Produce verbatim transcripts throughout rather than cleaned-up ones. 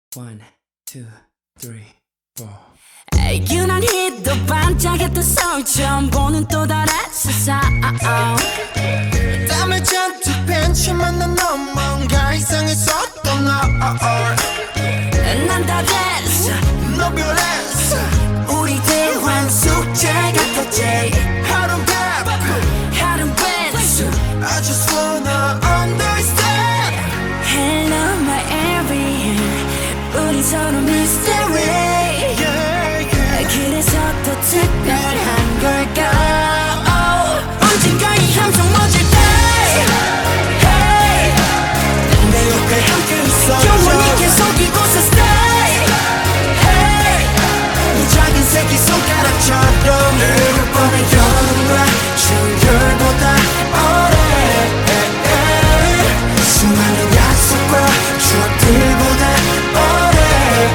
One, two, three, four. 유난히 또 반짝였던 서울 처음 보는 또 다른 세상 땀을 잔뜩 벤치만 난 넌 뭔가 이상했었던 난 다 됐어 너 별했어 우리 대화 숙제 같았지 하루는 바빠 하루는 배수 I just wanna understand Hello my everything 우리 서로 mystery yeah, yeah. 그래서 더 특별한 걸까 oh. 언젠가 이 함성 멎을 때 hey. 내 옆에 함께 있어줘 영원히 계속 이곳에 stay hey. 이 작은 새끼 손가락처럼 흐를 뻔한 영원과 충혈보다 오래 수많은 약속과 추억들보다 오래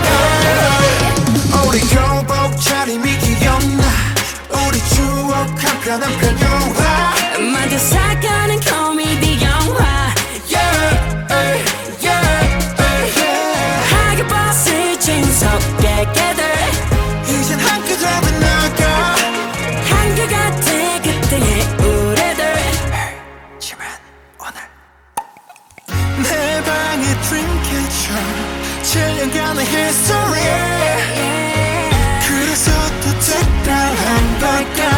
우리 교복 차림이 기억나 우리 추억 한편 한편 영화 만져 살가는 코미디 영화 yeah, yeah, yeah. 하게 봤을 진섭게 깨들 이젠 함께 잡은 나가 한결같아 그때의 우리들 지만 오늘 내 방의 드림캐쳐 칠 년간의 history 그래서 더 특별한 걸까